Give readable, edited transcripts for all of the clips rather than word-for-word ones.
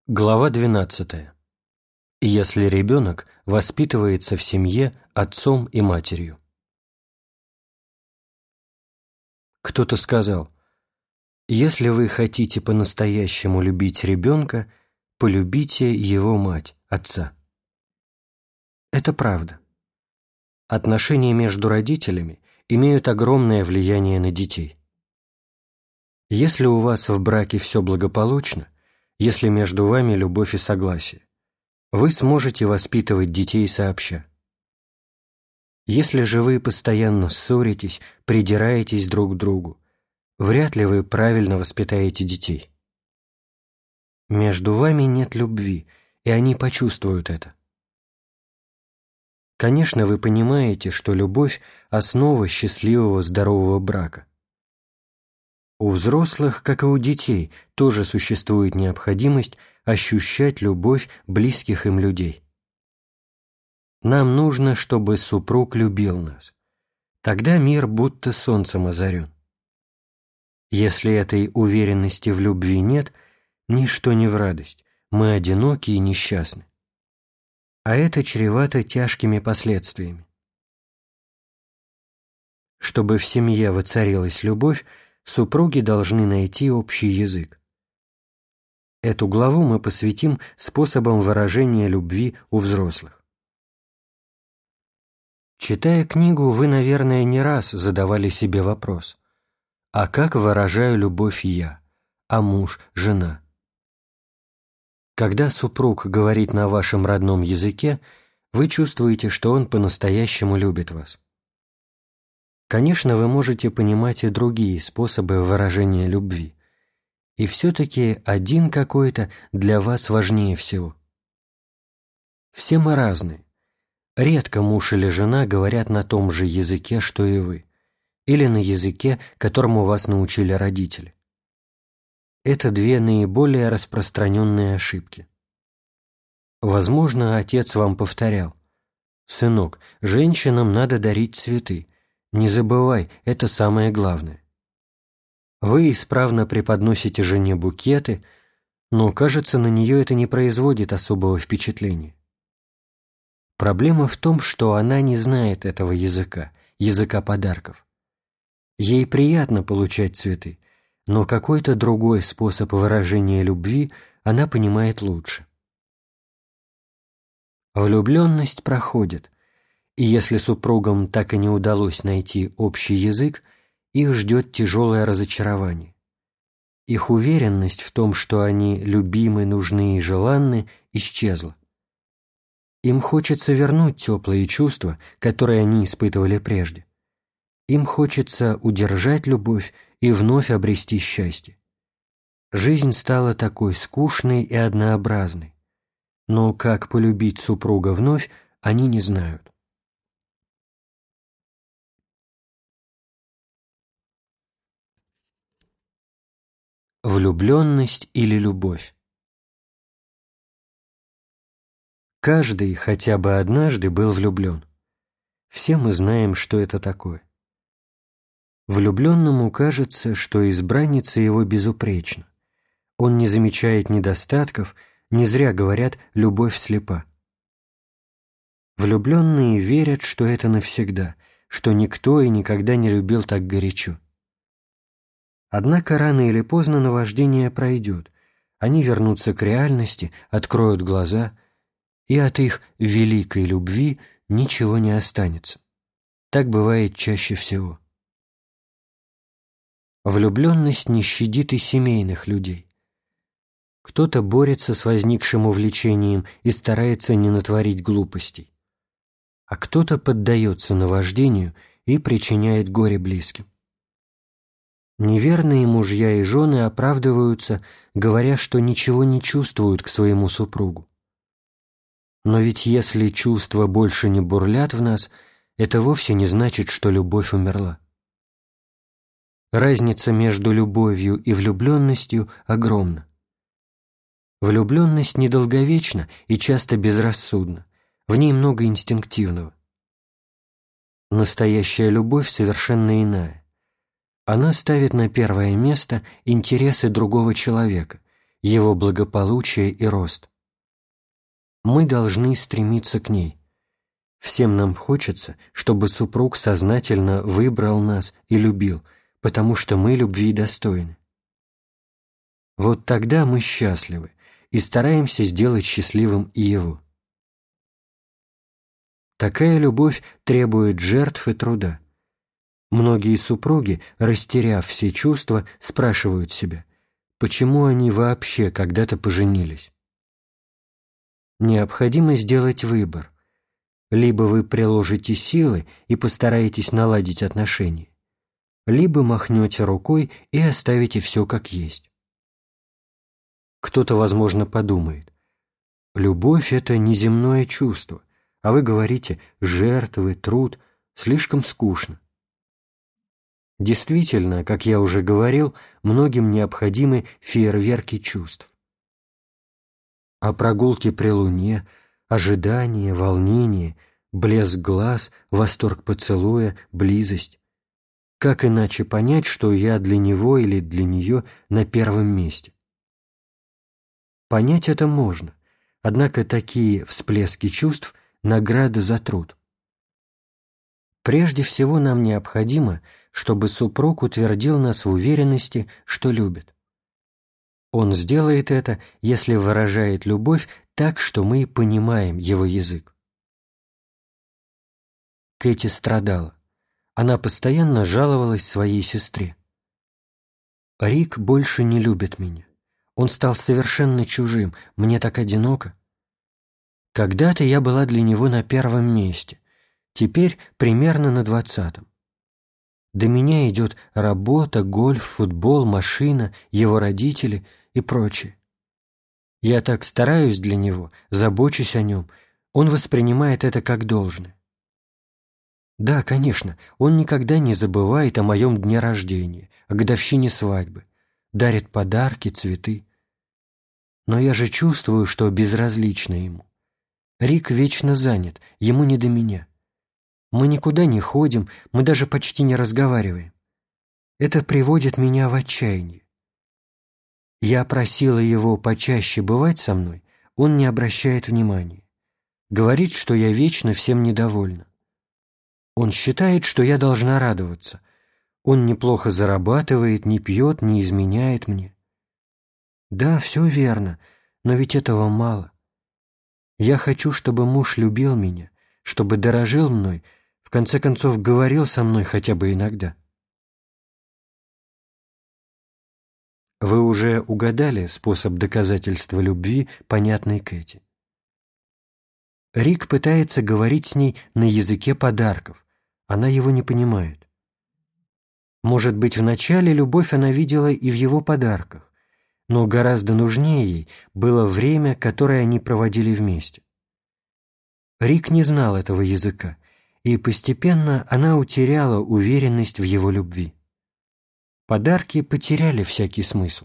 Глава 12. Если ребенок воспитывается в семье отцом и матерью. Кто-то сказал: если вы хотите по-настоящему любить ребенка, полюбите его мать, отца. Это правда. Отношения между родителями имеют огромное влияние на детей. Если у вас в браке все благополучно, если между вами любовь и согласие, вы сможете воспитывать детей сообща. Если же вы постоянно ссоритесь, придираетесь друг к другу, вряд ли вы правильно воспитаете детей. Между вами нет любви, и они почувствуют это. Конечно, вы понимаете, что любовь – основа счастливого здорового брака. У взрослых, как и у детей, тоже существует необходимость ощущать любовь близких им людей. Нам нужно, чтобы супруг любил нас. Тогда мир будто солнцем озарен. Если этой уверенности в любви нет, ничто не в радость, мы одиноки и несчастны. А это чревато тяжкими последствиями. Чтобы в семье воцарилась любовь, супруги должны найти общий язык. Эту главу мы посвятим способам выражения любви у взрослых. Читая книгу, вы, наверное, не раз задавали себе вопрос: а как выражаю любовь я, а муж, жена? Когда супруг говорит на вашем родном языке, вы чувствуете, что он по-настоящему любит вас. Конечно, вы можете понимать и другие способы выражения любви, и все-таки один какой-то для вас важнее всего. Все мы разные. Редко муж или жена говорят на том же языке, что и вы, или на языке, которому вас научили родители. Это две наиболее распространенные ошибки. Возможно, отец вам повторял: «Сынок, женщинам надо дарить цветы. Не забывай, это самое главное». Вы исправно преподносите жене букеты, но, кажется, на нее это не производит особого впечатления. Проблема в том, что она не знает этого языка, языка подарков. Ей приятно получать цветы, но какой-то другой способ выражения любви она понимает лучше. Влюбленность проходит, и если супругам так и не удалось найти общий язык, их ждет тяжелое разочарование. Их уверенность в том, что они любимы, нужны и желанны, исчезла. Им хочется вернуть теплые чувства, которые они испытывали прежде. Им хочется удержать любовь и вновь обрести счастье. Жизнь стала такой скучной и однообразной, но как полюбить супруга вновь, они не знают. Влюбленность или любовь? Каждый хотя бы однажды был влюблен. Все мы знаем, что это такое. Влюбленному кажется, что избранница его безупречна. Он не замечает недостатков, не зря говорят «любовь слепа». Влюбленные верят, что это навсегда, что никто и никогда не любил так горячо. Однако рано или поздно наваждение пройдет, они вернутся к реальности, откроют глаза, и от их великой любви ничего не останется. Так бывает чаще всего. Влюбленность не щадит и семейных людей. Кто-то борется с возникшим увлечением и старается не натворить глупостей, а кто-то поддается наваждению и причиняет горе близким. Неверные мужья и жены оправдываются, говоря, что ничего не чувствуют к своему супругу. Но ведь если чувства больше не бурлят в нас, это вовсе не значит, что любовь умерла. Разница между любовью и влюбленностью огромна. Влюбленность недолговечна и часто безрассудна, в ней много инстинктивного. Настоящая любовь совершенно иная. Она ставит на первое место интересы другого человека, его благополучие и рост. Мы должны стремиться к ней. Всем нам хочется, чтобы супруг сознательно выбрал нас и любил, потому что мы любви достойны. Вот тогда мы счастливы и стараемся сделать счастливым и его. Такая любовь требует жертв и труда. Многие супруги, растеряв все чувства, спрашивают себя, почему они вообще когда-то поженились. Необходимо сделать выбор. Либо вы приложите силы и постараетесь наладить отношения, либо махнете рукой и оставите все как есть. Кто-то, возможно, подумает, любовь – это неземное чувство, а вы говорите «жертвы, труд» – слишком скучно. Действительно, как я уже говорил, многим необходимы фейерверки чувств. А прогулки при луне, ожидание, волнение, блеск глаз, восторг поцелуя, близость. Как иначе понять, что я для него или для нее на первом месте? Понять это можно, однако такие всплески чувств – награда за труд. Прежде всего нам необходимо, чтобы супруг утвердил нас в уверенности, что любит. Он сделает это, если выражает любовь так, что мы понимаем его язык. Кэти страдала. Она постоянно жаловалась своей сестре. «Рик больше не любит меня. Он стал совершенно чужим, мне так одиноко. Когда-то я была для него на первом месте, теперь примерно на 20-м. До меня идет работа, гольф, футбол, машина, его родители и прочее. Я так стараюсь для него, забочусь о нем, он воспринимает это как должное. Да, конечно, он никогда не забывает о моем дне рождения, о годовщине свадьбы, дарит подарки, цветы. Но я же чувствую, что безразлично ему. Рик вечно занят, ему не до меня. Мы никуда не ходим, мы даже почти не разговариваем. Это приводит меня в отчаяние. Я просила его почаще бывать со мной, он не обращает внимания. Говорит, что я вечно всем недовольна. Он считает, что я должна радоваться. Он неплохо зарабатывает, не пьет, не изменяет мне. Да, все верно, но ведь этого мало. Я хочу, чтобы муж любил меня, чтобы дорожил мной, в конце концов говорил со мной хотя бы иногда. Вы уже угадали способ доказательства любви, понятный Кэти. Рик пытается говорить с ней на языке подарков. Она его не понимает. Может быть, вначале любовь она видела и в его подарках, но гораздо нужнее ей было время, которое они проводили вместе. Рик не знал этого языка, и постепенно она утеряла уверенность в его любви. Подарки потеряли всякий смысл.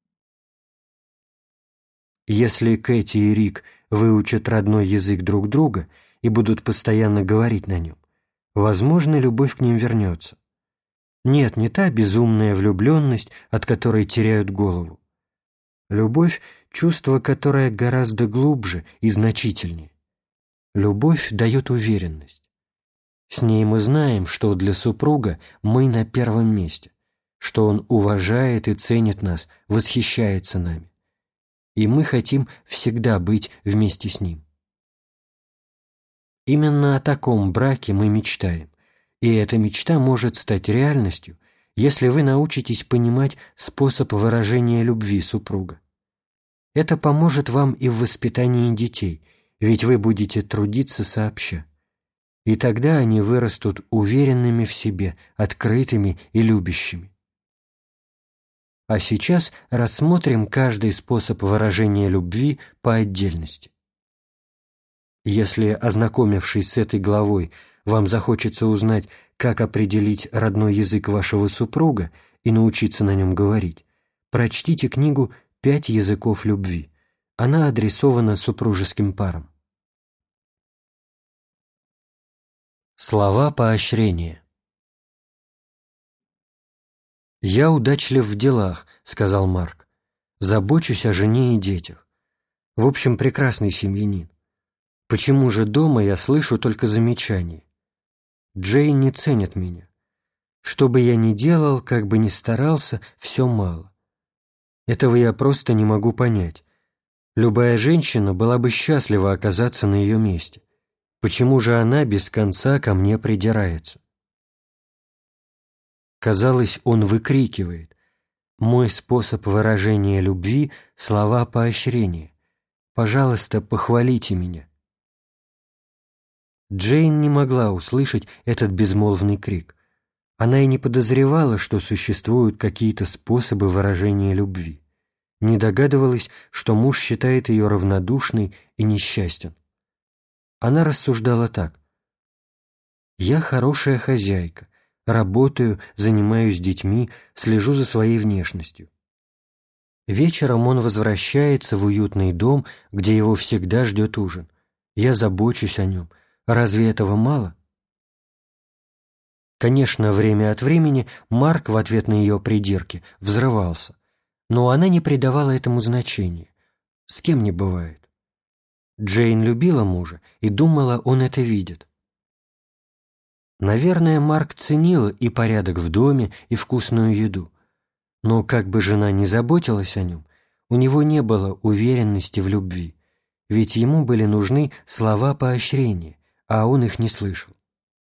Если Кэти и Рик выучат родной язык друг друга и будут постоянно говорить на нем, возможно, любовь к ним вернется. Нет, не та безумная влюбленность, от которой теряют голову. Любовь – чувство, которое гораздо глубже и значительнее. Любовь дает уверенность. С ней мы знаем, что для супруга мы на первом месте, что он уважает и ценит нас, восхищается нами. И мы хотим всегда быть вместе с ним. Именно о таком браке мы мечтаем, и эта мечта может стать реальностью, если вы научитесь понимать способ выражения любви супруга. Это поможет вам и в воспитании детей, ведь вы будете трудиться сообща. И тогда они вырастут уверенными в себе, открытыми и любящими. А сейчас рассмотрим каждый способ выражения любви по отдельности. Если, ознакомившись с этой главой, вам захочется узнать, как определить родной язык вашего супруга и научиться на нем говорить, прочтите книгу «5 языков любви». Она адресована супружеским парам. Слова поощрения. «Я удачлив в делах», — сказал Марк. Забочусь о жене и детях. В общем, прекрасный семьянин. Почему же дома я слышу только замечания? Джейн не ценит меня. Что бы я ни делал, как бы ни старался, все мало. Этого я просто не могу понять. Любая женщина была бы счастлива оказаться на ее месте. Почему же она без конца ко мне придирается? Казалось, он выкрикивает: «Мой способ выражения любви — слова поощрения. Пожалуйста, похвалите меня». Джейн не могла услышать этот безмолвный крик. Она и не подозревала, что существуют какие-то способы выражения любви. Не догадывалась, что муж считает ее равнодушной и несчастен. Она рассуждала так: «Я хорошая хозяйка, работаю, занимаюсь детьми, слежу за своей внешностью. Вечером он возвращается в уютный дом, где его всегда ждет ужин. Я забочусь о нем. Разве этого мало?» Конечно, время от времени Марк в ответ на ее придирки взрывался, но она не придавала этому значения. С кем не бывает. Джейн любила мужа и думала, он это видит. Наверное, Марк ценил и порядок в доме, и вкусную еду. Но как бы жена ни заботилась о нем, у него не было уверенности в любви, ведь ему были нужны слова поощрения, а он их не слышал.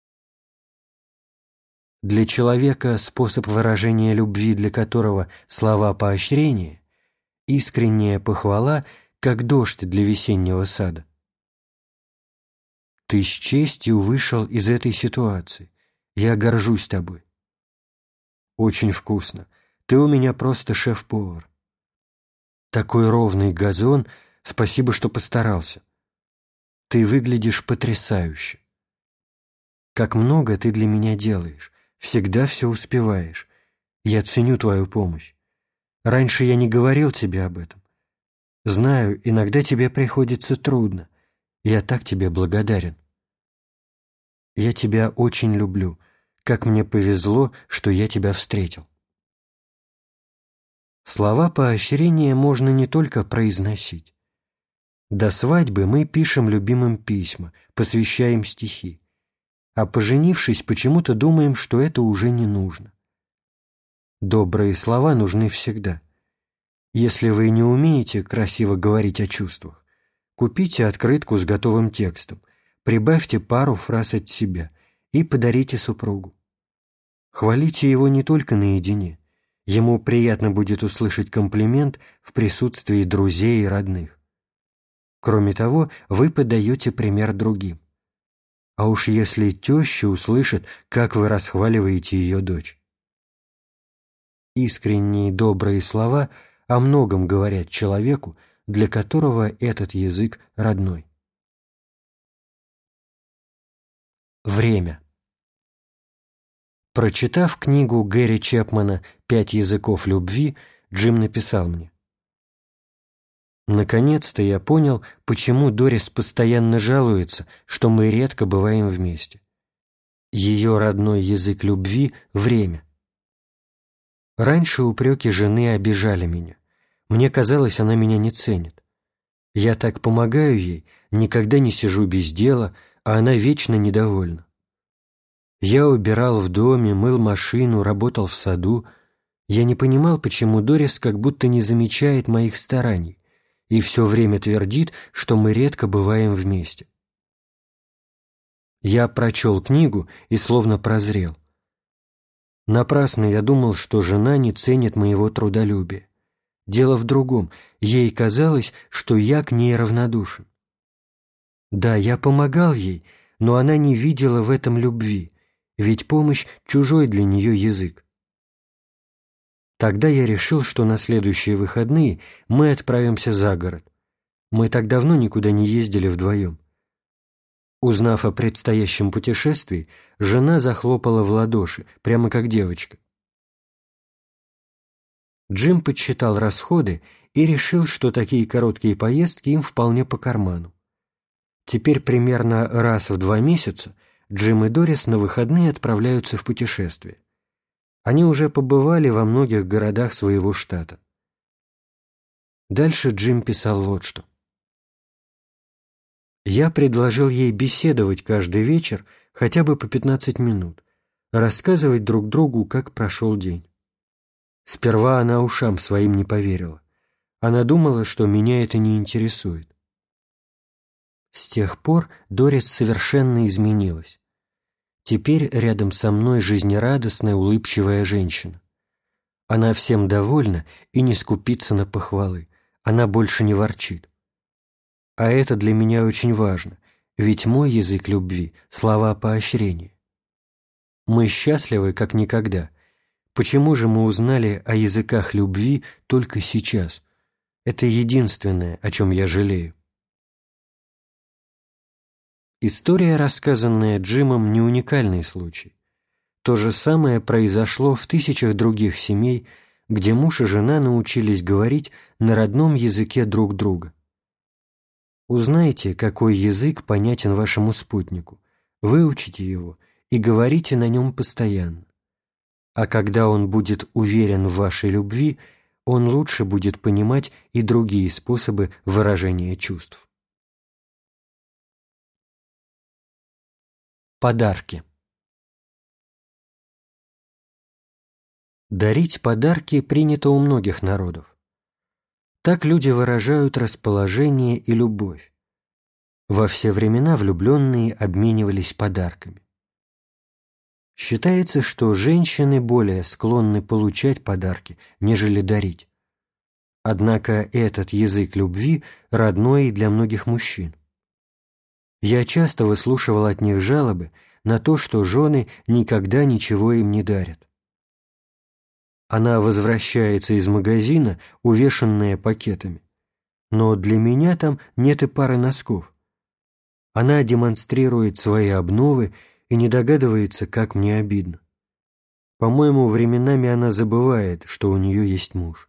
Для человека, способ выражения любви для которого слова поощрения, искренняя похвала, как дождь для весеннего сада. Ты с честью вышел из этой ситуации. Я горжусь тобой. Очень вкусно. Ты у меня просто шеф-повар. Такой ровный газон, спасибо, что постарался. Ты выглядишь потрясающе. Как много ты для меня делаешь. Всегда все успеваешь. Я ценю твою помощь. Раньше я не говорил тебе об этом. Знаю, иногда тебе приходится трудно. Я так тебе благодарен. Я тебя очень люблю. Как мне повезло, что я тебя встретил. Слова поощрения можно не только произносить. До свадьбы мы пишем любимым письма, посвящаем стихи. А поженившись, почему-то думаем, что это уже не нужно. Добрые слова нужны всегда. Если вы не умеете красиво говорить о чувствах, купите открытку с готовым текстом, прибавьте пару фраз от себя и подарите супругу. Хвалите его не только наедине. Ему приятно будет услышать комплимент в присутствии друзей и родных. Кроме того, вы подаете пример другим. А уж если теща услышит, как вы расхваливаете ее дочь. Искренние добрые слова о многом говорят человеку, для которого этот язык родной. Время. Прочитав книгу Гэри Чепмана «5 языков любви», Джим написал мне: «Наконец-то я понял, почему Дорис постоянно жалуется, что мы редко бываем вместе. Ее родной язык любви – время. Раньше упреки жены обижали меня. Мне казалось, она меня не ценит. Я так помогаю ей, никогда не сижу без дела, а она вечно недовольна. Я убирал в доме, мыл машину, работал в саду. Я не понимал, почему Дорис как будто не замечает моих стараний и все время твердит, что мы редко бываем вместе. Я прочел книгу и словно прозрел. Напрасно я думал, что жена не ценит моего трудолюбия. Дело в другом, ей казалось, что я к ней равнодушен. Да, я помогал ей, но она не видела в этом любви, ведь помощь – чужой для нее язык. Тогда я решил, что на следующие выходные мы отправимся за город. Мы так давно никуда не ездили вдвоем. Узнав о предстоящем путешествии, жена захлопала в ладоши, прямо как девочка. Джим подсчитал расходы и решил, что такие короткие поездки им вполне по карману. Теперь примерно раз в 2 месяца Джим и Дорис на выходные отправляются в путешествие. Они уже побывали во многих городах своего штата. Дальше Джим писал вот что. «Я предложил ей беседовать каждый вечер хотя бы по 15 минут, рассказывать друг другу, как прошел день. Сперва она ушам своим не поверила. Она думала, что меня это не интересует. С тех пор Дорис совершенно изменилась. Теперь рядом со мной жизнерадостная, улыбчивая женщина. Она всем довольна и не скупится на похвалы. Она больше не ворчит. А это для меня очень важно, ведь мой язык любви – слова поощрения. Мы счастливы, как никогда. Почему же мы узнали о языках любви только сейчас? Это единственное, о чем я жалею». История, рассказанная Джимом, не уникальный случай. То же самое произошло в тысячах других семей, где муж и жена научились говорить на родном языке друг друга. Узнайте, какой язык понятен вашему спутнику, выучите его и говорите на нем постоянно. А когда он будет уверен в вашей любви, он лучше будет понимать и другие способы выражения чувств. Подарки. Дарить подарки принято у многих народов. Так люди выражают расположение и любовь. Во все времена влюбленные обменивались подарками. Считается, что женщины более склонны получать подарки, нежели дарить. Однако этот язык любви родной и для многих мужчин. Я часто выслушивал от них жалобы на то, что жены никогда ничего им не дарят. Она возвращается из магазина, увешанная пакетами. Но для меня там нет и пары носков. Она демонстрирует свои обновы и не догадывается, как мне обидно. По-моему, временами она забывает, что у нее есть муж.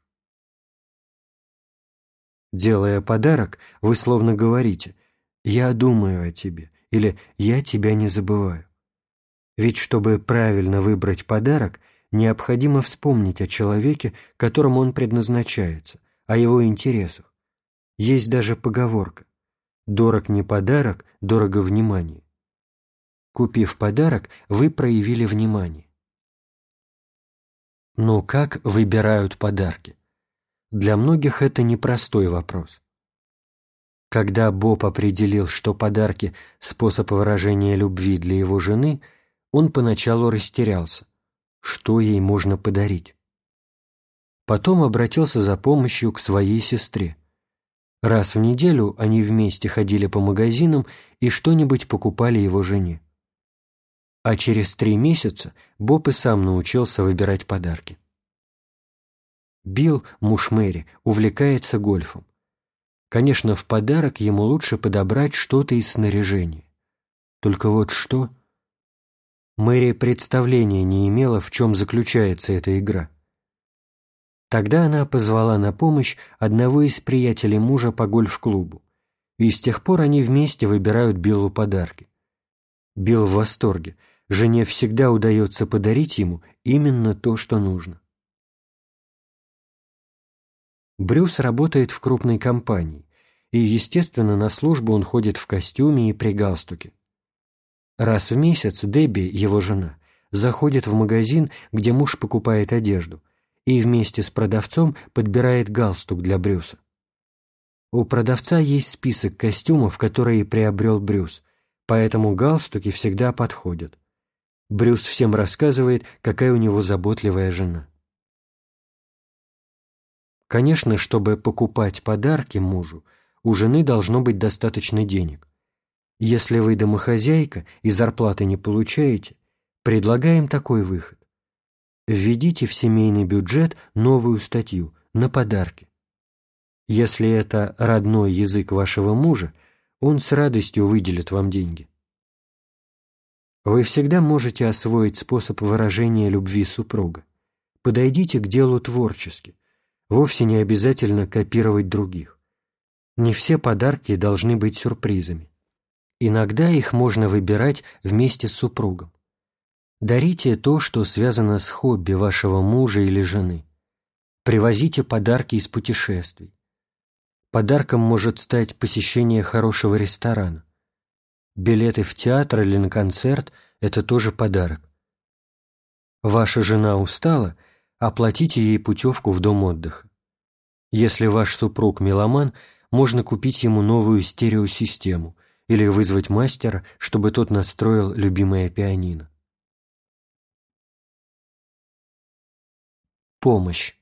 Делая подарок, вы словно говорите «я думаю о тебе» или «я тебя не забываю». Ведь чтобы правильно выбрать подарок, необходимо вспомнить о человеке, которому он предназначается, о его интересах. Есть даже поговорка «дорог не подарок, дорого внимание». Купив подарок, вы проявили внимание. Но как выбирают подарки? Для многих это непростой вопрос. Когда Боб определил, что подарки – способ выражения любви для его жены, он поначалу растерялся. Что ей можно подарить? Потом обратился за помощью к своей сестре. Раз в неделю они вместе ходили по магазинам и что-нибудь покупали его жене. А через 3 месяца Боб и сам научился выбирать подарки. Билл, муж Мэри, увлекается гольфом. Конечно, в подарок ему лучше подобрать что-то из снаряжения. Только вот что? Мэри представления не имела, в чем заключается эта игра. Тогда она позвала на помощь одного из приятелей мужа по гольф-клубу, и с тех пор они вместе выбирают Биллу подарки. Билл в восторге. Жене всегда удается подарить ему именно то, что нужно. Брюс работает в крупной компании, и, естественно, на службу он ходит в костюме и при галстуке. Раз в месяц Дебби, его жена, заходит в магазин, где муж покупает одежду, и вместе с продавцом подбирает галстук для Брюса. У продавца есть список костюмов, которые приобрел Брюс, поэтому галстуки всегда подходят. Брюс всем рассказывает, какая у него заботливая жена. Конечно, чтобы покупать подарки мужу, у жены должно быть достаточно денег. Если вы домохозяйка и зарплаты не получаете, предлагаем такой выход. Введите в семейный бюджет новую статью на подарки. Если это родной язык вашего мужа, он с радостью выделит вам деньги. Вы всегда можете освоить способ выражения любви супруга. Подойдите к делу творчески. Вовсе не обязательно копировать других. Не все подарки должны быть сюрпризами. Иногда их можно выбирать вместе с супругом. Дарите то, что связано с хобби вашего мужа или жены. Привозите подарки из путешествий. Подарком может стать посещение хорошего ресторана. Билеты в театр или на концерт – это тоже подарок. Ваша жена устала, оплатите ей путевку в дом отдыха. Если ваш супруг меломан, можно купить ему новую стереосистему или вызвать мастера, чтобы тот настроил любимое пианино. Помощь.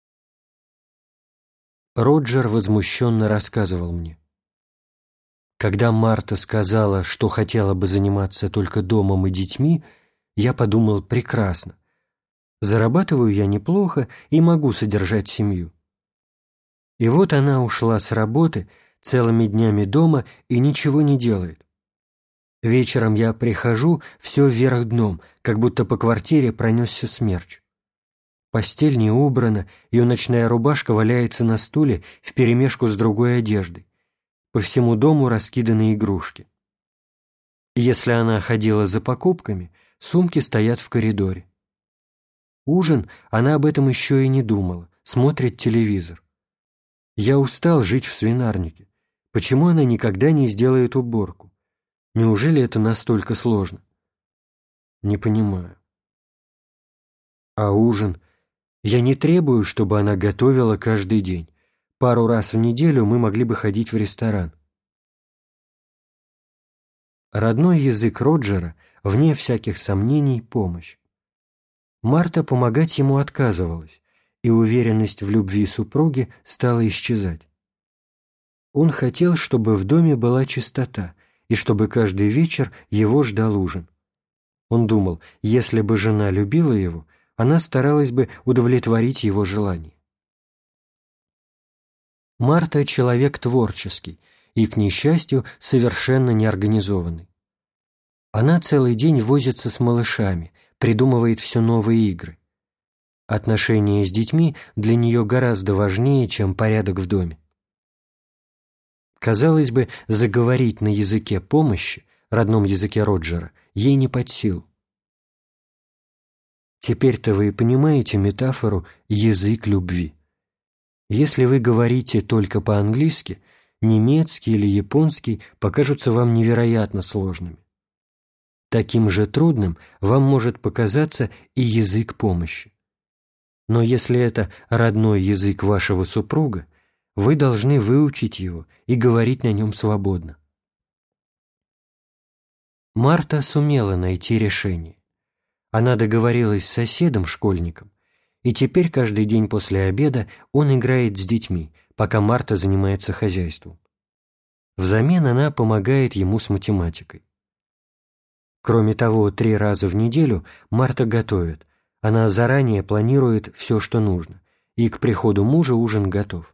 Роджер возмущенно рассказывал мне. Когда Марта сказала, что хотела бы заниматься только домом и детьми, я подумал: прекрасно. Зарабатываю я неплохо и могу содержать семью. И вот она ушла с работы, целыми днями дома и ничего не делает. Вечером я прихожу, все вверх дном, как будто по квартире пронесся смерч. Постель не убрана, ее ночная рубашка валяется на стуле вперемешку с другой одеждой. По всему дому раскиданы игрушки. Если она ходила за покупками, сумки стоят в коридоре. Ужин, она об этом еще и не думала, смотрит телевизор. Я устал жить в свинарнике. Почему она никогда не сделает уборку? Неужели это настолько сложно? Не понимаю. А ужин? Я не требую, чтобы она готовила каждый день. Пару раз в неделю мы могли бы ходить в ресторан. Родной язык Роджера, вне всяких сомнений, помощь. Марта помогать ему отказывалась, и уверенность в любви супруги стала исчезать. Он хотел, чтобы в доме была чистота, и чтобы каждый вечер его ждал ужин. Он думал, если бы жена любила его, она старалась бы удовлетворить его желание. Марта – человек творческий и, к несчастью, совершенно неорганизованный. Она целый день возится с малышами, придумывает все новые игры. Отношения с детьми для нее гораздо важнее, чем порядок в доме. Казалось бы, заговорить на языке помощи, родном языке Роджера, ей не под силу. Теперь-то вы понимаете метафору «язык любви». Если вы говорите только по-английски, немецкий или японский покажутся вам невероятно сложными. Таким же трудным вам может показаться и язык помощи. Но если это родной язык вашего супруга, вы должны выучить его и говорить на нем свободно. Марта сумела найти решение. Она договорилась с соседом-школьником, и теперь каждый день после обеда он играет с детьми, пока Марта занимается хозяйством. Взамен она помогает ему с математикой. Кроме того, 3 раза в неделю Марта готовит. Она заранее планирует все, что нужно, и к приходу мужа ужин готов.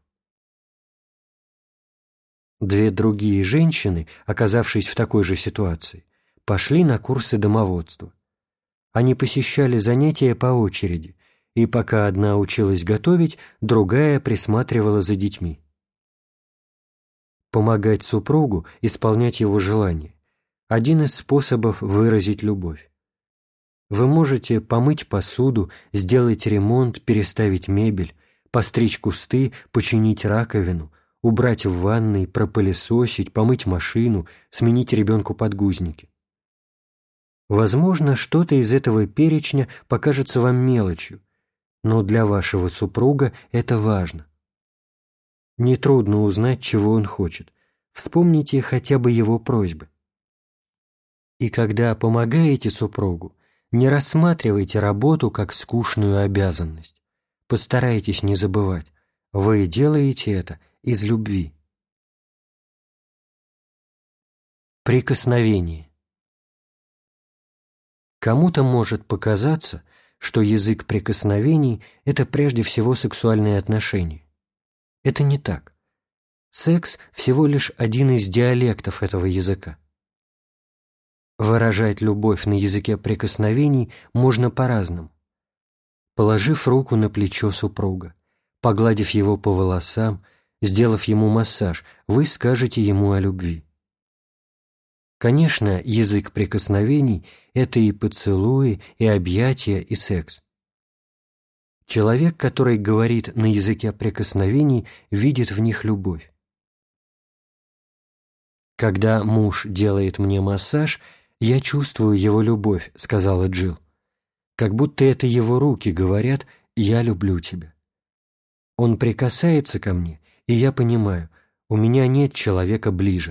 2 другие женщины, оказавшись в такой же ситуации, пошли на курсы домоводства. Они посещали занятия по очереди, и пока одна училась готовить, другая присматривала за детьми. Помогать супругу исполнять его желания – один из способов выразить любовь. Вы можете помыть посуду, сделать ремонт, переставить мебель, постричь кусты, починить раковину, убрать в ванной, пропылесосить, помыть машину, сменить ребенку подгузники. Возможно, что-то из этого перечня покажется вам мелочью, но для вашего супруга это важно. Нетрудно узнать, чего он хочет. Вспомните хотя бы его просьбы. И когда помогаете супругу, не рассматривайте работу как скучную обязанность. Постарайтесь не забывать, вы делаете это из любви. Прикосновение. Кому-то может показаться, что язык прикосновений – это прежде всего сексуальные отношения. Это не так. Секс – всего лишь один из диалектов этого языка. Выражать любовь на языке прикосновений можно по-разному. Положив руку на плечо супруга, погладив его по волосам, сделав ему массаж, вы скажете ему о любви. Конечно, язык прикосновений – это и поцелуи, и объятия, и секс. Человек, который говорит на языке прикосновений, видит в них любовь. «Когда муж делает мне массаж, я чувствую его любовь», — сказала Джилл. «Как будто это его руки говорят: я люблю тебя. Он прикасается ко мне, и я понимаю, у меня нет человека ближе».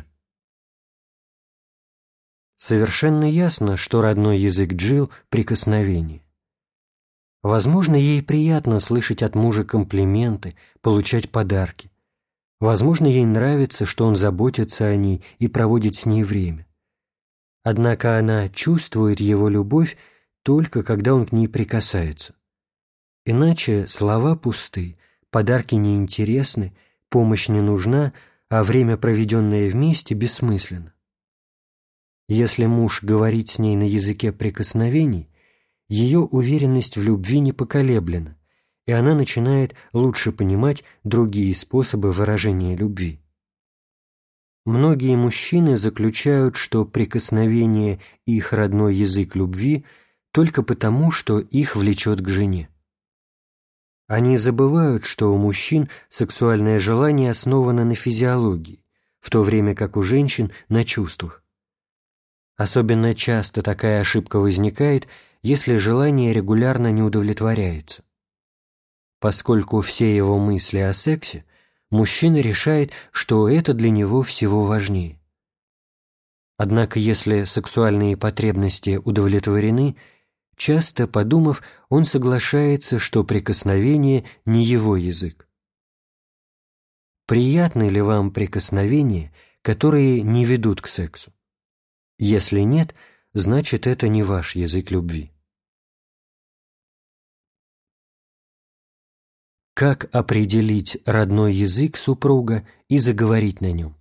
Совершенно ясно, что родной язык Джилл — прикосновение. Возможно, ей приятно слышать от мужа комплименты, получать подарки. Возможно, ей нравится, что он заботится о ней и проводит с ней время. Однако она чувствует его любовь только когда он к ней прикасается. Иначе слова пусты, подарки неинтересны, помощь не нужна, а время, проведенное вместе, бессмысленно. Если муж говорит с ней на языке прикосновений, ее уверенность в любви не поколеблена, и она начинает лучше понимать другие способы выражения любви. Многие мужчины заключают, что прикосновение – их родной язык любви только потому, что их влечет к жене. Они забывают, что у мужчин сексуальное желание основано на физиологии, в то время как у женщин – на чувствах. Особенно часто такая ошибка возникает, если желание регулярно не удовлетворяется. Поскольку все его мысли о сексе, мужчина решает, что это для него всего важнее. Однако, если сексуальные потребности удовлетворены, часто, подумав, он соглашается, что прикосновение не его язык. Приятны ли вам прикосновения, которые не ведут к сексу? Если нет, значит, это не ваш язык любви. Как определить родной язык супруга и заговорить на нем?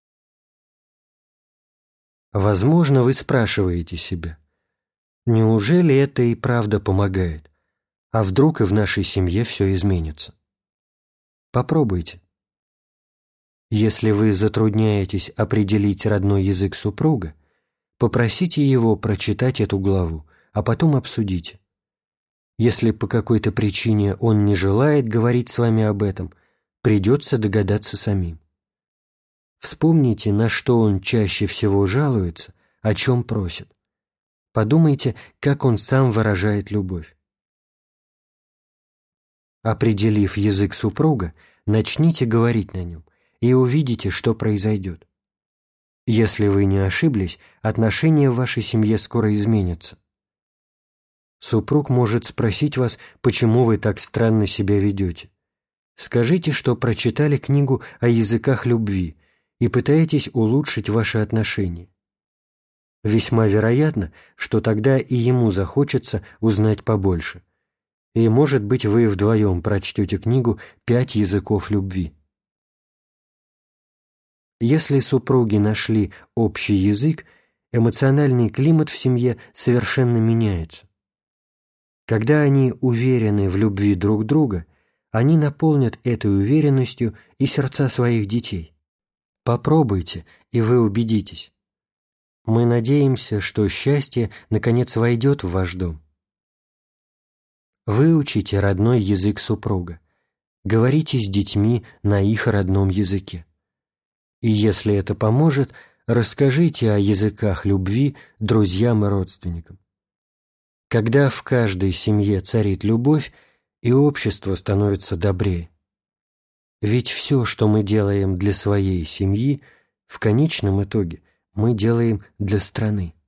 Возможно, вы спрашиваете себя: неужели это и правда помогает? А вдруг и в нашей семье все изменится? Попробуйте. Если вы затрудняетесь определить родной язык супруга, попросите его прочитать эту главу, а потом обсудите. Если по какой-то причине он не желает говорить с вами об этом, придется догадаться самим. Вспомните, на что он чаще всего жалуется, о чем просит. Подумайте, как он сам выражает любовь. Определив язык супруга, начните говорить на нем, и увидите, что произойдет. Если вы не ошиблись, отношения в вашей семье скоро изменятся. Супруг может спросить вас, почему вы так странно себя ведете. Скажите, что прочитали книгу о языках любви и пытаетесь улучшить ваши отношения. Весьма вероятно, что тогда и ему захочется узнать побольше. И, может быть, вы вдвоем прочтете книгу «5 языков любви». Если супруги нашли общий язык, эмоциональный климат в семье совершенно меняется. Когда они уверены в любви друг друга, они наполнят этой уверенностью и сердца своих детей. Попробуйте, и вы убедитесь. Мы надеемся, что счастье наконец войдет в ваш дом. Выучите родной язык супруга. Говорите с детьми на их родном языке. И если это поможет, расскажите о языках любви друзьям и родственникам. Когда в каждой семье царит любовь, и общество становится добрее. Ведь все, что мы делаем для своей семьи, в конечном итоге мы делаем для страны.